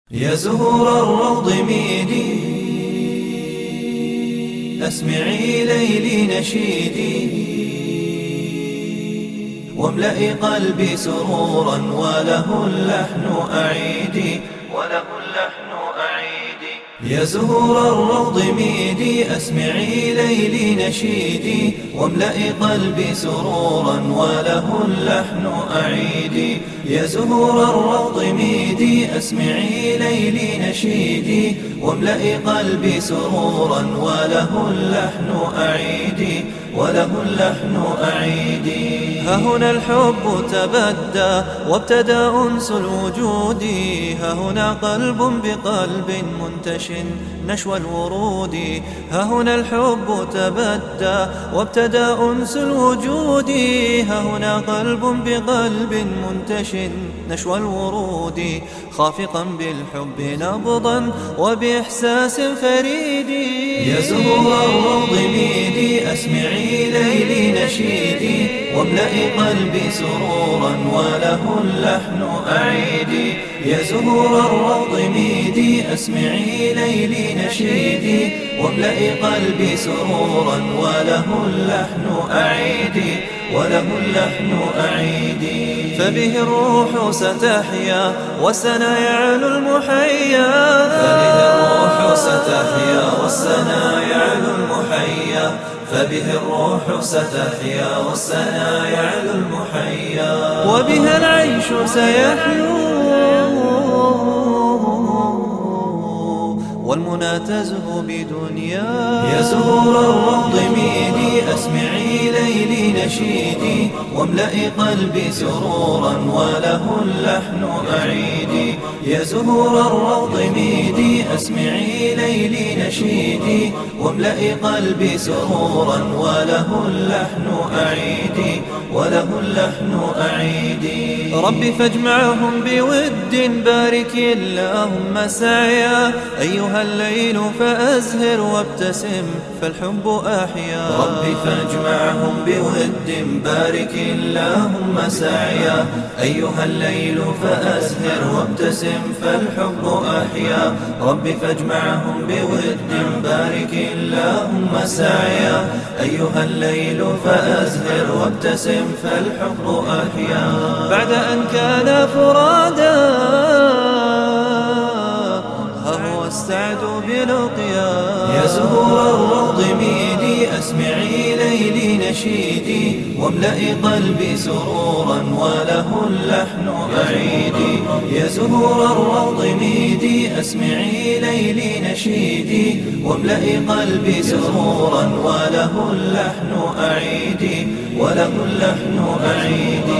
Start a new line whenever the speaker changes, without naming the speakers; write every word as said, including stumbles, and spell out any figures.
يا زهور الروض ميدي، أسمعي ليلي نشيدي، واملئي قلبي سرورا وله اللحن أعيدي، وله اللحن أعيدي. يا زهور الروض ميدي، أسمعي ليلي نشيدي، واملئي قلبي سرورا وله اللحن أعيدي. يا زهور الروض ميدي، أسمعي ليلي نشيدي، واملئي قلبي سرورا وله اللحن أعيدي، وله اللحن أعيدي. ها هنا الحب تبدى وابتدى أنس الوجود، ها هنا قلب بقلب منتش نشوى الورود. ها هنا الحب تبدى وابتدى أنس الوجود، ها هنا قلب بقلب منتش نشوى الورود، خافقا بالحب نبضا وبإحساس فريد. يا زهور الروض ميدي، أسمعي ليلي نشيدي، واملئي قلبي سرورا وله اللحن أعيدي. يا زهور الروض ميدي، أسمعي ليلي نشيدي، واملئي قلبي سرورا وله اللحن أعيدي، وله اللحن أعيدي. فبه الروح ستحيا والسنا يعلو المحيا، فبه الروح ستحيا والسنا يعلو المحيا، فبه الروح ستحيا والسنا يعلو المحيا. وبها العيش سيحلو والمنى تزهو بدنيا. يا زهور الروض ميدي، أسمعي ليلي نشيدي، واملئي قلبي سرورا وله اللحن أعيدي. يا زهور الروض ميدي، أسمعي ليلي نشيدي، واملئي قلبي سرورا وله اللحن أعيدي، وله اللحن أعيدي. ربي فاجمعهم بود، بارك اللهم سعيا، أيها الليل فأزهر وابتسم فالحب أحيا. ربي فاجمعهم بود، بارك اللهم سعيا، أيها الليل فأزهر وابتسم فالحب أحيا. ربي فاجمعهم بود، بارك اللهم سعيا، أيها الليل فأزهر وابتسم فالحب أحيا. بعد أن كان فرادا هو السعد بلقيا. يا زهور الروض ميدي، أسمعي ليلي نشيدي، واملئي قلبي سرورا وله اللحن أعيدي. يا زهور الروض ميدي، أسمعي ليلي نشيدي، واملئي قلبي سرورا وله اللحن أعيدي، وله اللحن أعيدي.